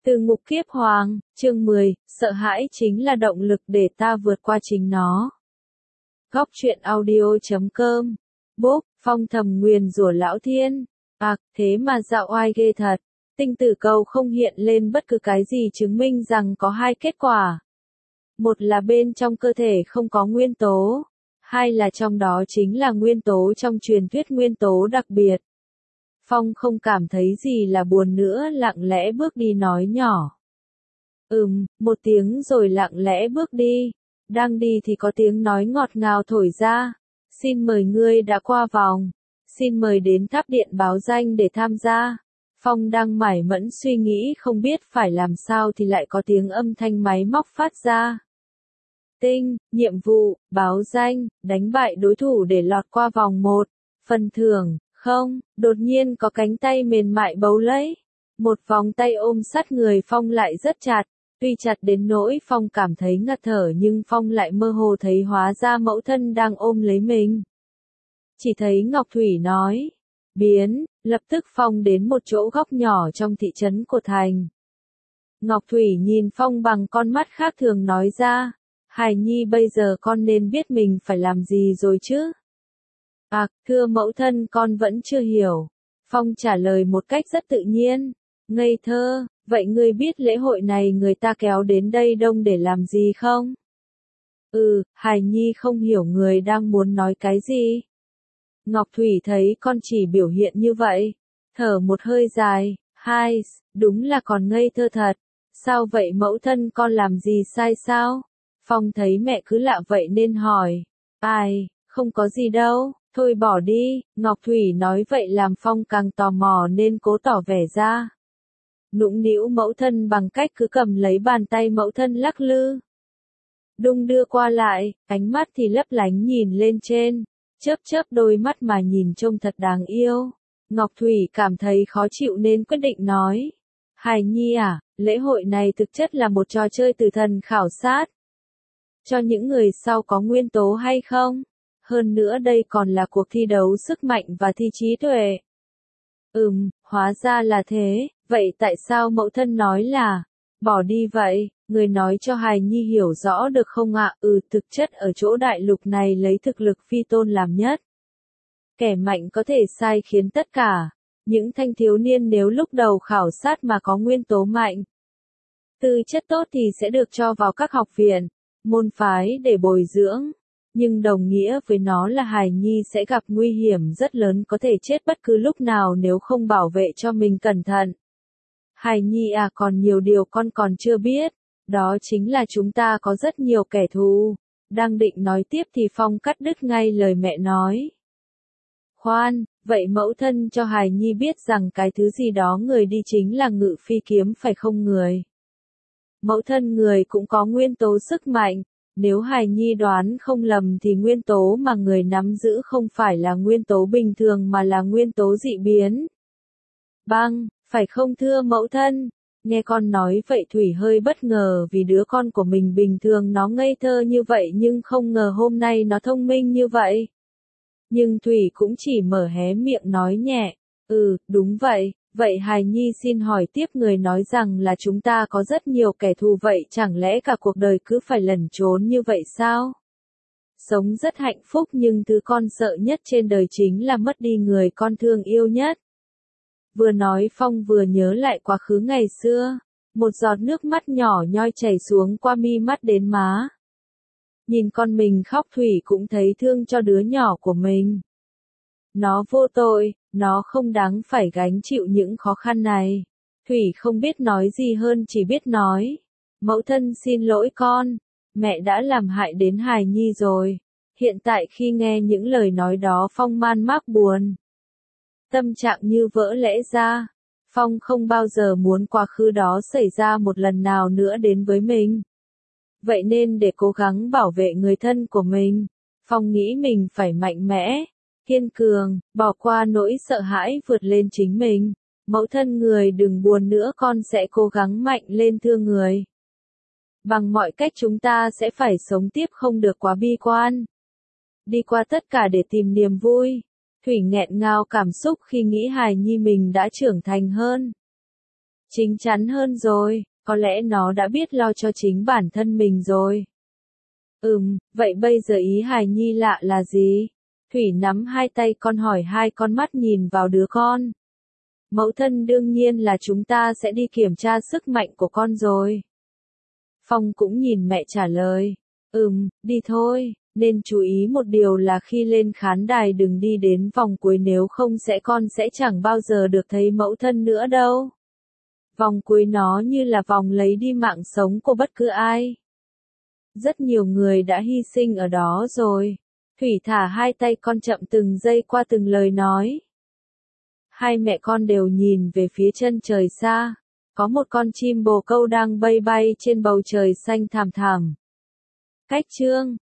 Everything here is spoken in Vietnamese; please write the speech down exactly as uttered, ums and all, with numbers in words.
Từ ngục kiếp hoàng, chương mười, sợ hãi chính là động lực để ta vượt qua chính nó. Góc truyện audio chấm com. Bốp, Phong thầm nguyền rủa lão thiên. À, thế mà dạo oai ghê thật. Tinh tử cầu không hiện lên bất cứ cái gì chứng minh rằng có hai kết quả. Một là bên trong cơ thể không có nguyên tố. Hai là trong đó chính là nguyên tố trong truyền thuyết nguyên tố đặc biệt. Phong không cảm thấy gì là buồn nữa, lặng lẽ bước đi nói nhỏ. Ừm, một tiếng rồi lặng lẽ bước đi. Đang đi thì có tiếng nói ngọt ngào thổi ra. Xin mời ngươi đã qua vòng. Xin mời đến tháp điện báo danh để tham gia. Phong đang mải mẫn suy nghĩ không biết phải làm sao thì lại có tiếng âm thanh máy móc phát ra. Tinh, nhiệm vụ, báo danh, đánh bại đối thủ để lọt qua vòng một. Phần thưởng. Không, đột nhiên có cánh tay mềm mại bấu lấy. Một vòng tay ôm sát người Phong lại rất chặt. Tuy chặt đến nỗi Phong cảm thấy ngạt thở nhưng Phong lại mơ hồ thấy hóa ra mẫu thân đang ôm lấy mình. Chỉ thấy Ngọc Thủy nói. Biến, lập tức Phong đến một chỗ góc nhỏ trong thị trấn của thành. Ngọc Thủy nhìn Phong bằng con mắt khác thường nói ra. Hài Nhi bây giờ con nên biết mình phải làm gì rồi chứ? À, thưa mẫu thân con vẫn chưa hiểu. Phong trả lời một cách rất tự nhiên. Ngây thơ, vậy ngươi biết lễ hội này người ta kéo đến đây đông để làm gì không? Ừ, Hài Nhi không hiểu người đang muốn nói cái gì. Ngọc Thủy thấy con chỉ biểu hiện như vậy. Thở một hơi dài, hai, đúng là còn ngây thơ thật. Sao vậy mẫu thân con làm gì sai sao? Phong thấy mẹ cứ lạ vậy nên hỏi. Ai, không có gì đâu. Thôi bỏ đi, Ngọc Thủy nói vậy làm Phong càng tò mò nên cố tỏ vẻ ra. Nũng nĩu mẫu thân bằng cách cứ cầm lấy bàn tay mẫu thân lắc lư. Đung đưa qua lại, ánh mắt thì lấp lánh nhìn lên trên, chớp chớp đôi mắt mà nhìn trông thật đáng yêu. Ngọc Thủy cảm thấy khó chịu nên quyết định nói. Hài Nhi à, lễ hội này thực chất là một trò chơi từ thần khảo sát. Cho những người sau có nguyên tố hay không? Hơn nữa đây còn là cuộc thi đấu sức mạnh và thi trí tuệ. Ừm, hóa ra là thế, vậy tại sao mẫu thân nói là, bỏ đi vậy, người nói cho Hài Nhi hiểu rõ được không ạ? Ừ, thực chất ở chỗ đại lục này lấy thực lực phi tôn làm nhất. Kẻ mạnh có thể sai khiến tất cả, những thanh thiếu niên nếu lúc đầu khảo sát mà có nguyên tố mạnh. Tư chất tốt thì sẽ được cho vào các học viện, môn phái để bồi dưỡng. Nhưng đồng nghĩa với nó là Hài Nhi sẽ gặp nguy hiểm rất lớn, có thể chết bất cứ lúc nào nếu không bảo vệ cho mình cẩn thận. Hài Nhi à, còn nhiều điều con còn chưa biết, đó chính là chúng ta có rất nhiều kẻ thù. Đang định nói tiếp thì Phong cắt đứt ngay lời mẹ nói. Khoan, vậy mẫu thân cho Hài Nhi biết rằng cái thứ gì đó người đi chính là Ngự Phi kiếm phải không người? Mẫu thân người cũng có nguyên tố sức mạnh. Nếu Hài Nhi đoán không lầm thì nguyên tố mà người nắm giữ không phải là nguyên tố bình thường mà là nguyên tố dị biến. Băng, phải không thưa mẫu thân? Nghe con nói vậy Thủy hơi bất ngờ vì đứa con của mình bình thường nó ngây thơ như vậy nhưng không ngờ hôm nay nó thông minh như vậy. Nhưng Thủy cũng chỉ mở hé miệng nói nhẹ. Ừ, đúng vậy. Vậy Hài Nhi xin hỏi tiếp, người nói rằng là chúng ta có rất nhiều kẻ thù, vậy chẳng lẽ cả cuộc đời cứ phải lẩn trốn như vậy sao? Sống rất hạnh phúc nhưng thứ con sợ nhất trên đời chính là mất đi người con thương yêu nhất. Vừa nói Phong vừa nhớ lại quá khứ ngày xưa, một giọt nước mắt nhỏ nhoi chảy xuống qua mi mắt đến má. Nhìn con mình khóc Thủy cũng thấy thương cho đứa nhỏ của mình. Nó vô tội, nó không đáng phải gánh chịu những khó khăn này. Thủy không biết nói gì hơn, chỉ biết nói. Mẫu thân xin lỗi con, mẹ đã làm hại đến Hài Nhi rồi. Hiện tại khi nghe những lời nói đó Phong man mác buồn. Tâm trạng như vỡ lẽ ra. Phong không bao giờ muốn quá khứ đó xảy ra một lần nào nữa đến với mình. Vậy nên để cố gắng bảo vệ người thân của mình, Phong nghĩ mình phải mạnh mẽ, kiên cường, bỏ qua nỗi sợ hãi, vượt lên chính mình. Mẫu thân người đừng buồn nữa, con sẽ cố gắng mạnh lên thưa người. Bằng mọi cách chúng ta sẽ phải sống tiếp, không được quá bi quan. Đi qua tất cả để tìm niềm vui. Thủy nghẹn ngào cảm xúc khi nghĩ Hài Nhi mình đã trưởng thành hơn. Chính chắn hơn rồi, có lẽ nó đã biết lo cho chính bản thân mình rồi. Ừm, vậy bây giờ ý hài nhi lạ là gì? Thủy nắm hai tay con hỏi, hai con mắt nhìn vào đứa con. Mẫu thân, đương nhiên là chúng ta sẽ đi kiểm tra sức mạnh của con rồi. Phong cũng nhìn mẹ trả lời. Ừm, đi thôi, nên chú ý một điều là khi lên khán đài đừng đi đến vòng cuối, nếu không sẽ con sẽ chẳng bao giờ được thấy mẫu thân nữa đâu. Vòng cuối nó như là vòng lấy đi mạng sống của bất cứ ai. Rất nhiều người đã hy sinh ở đó rồi. Thủy thả hai tay con chậm từng giây qua từng lời nói. Hai mẹ con đều nhìn về phía chân trời xa. Có một con chim bồ câu đang bay bay trên bầu trời xanh thẳm thẳm. Cách chương